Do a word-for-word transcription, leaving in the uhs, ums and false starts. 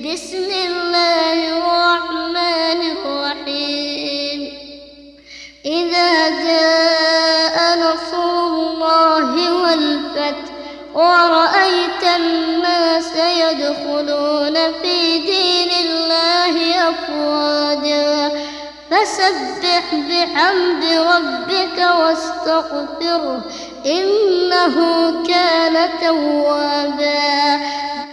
بسم الله الرحمن الرحيم إذا جاء نصر الله والفتح ورأيت الناس يدخلون في دين الله أفواجا فسبح بحمد ربك واستغفره إنه كان توابا.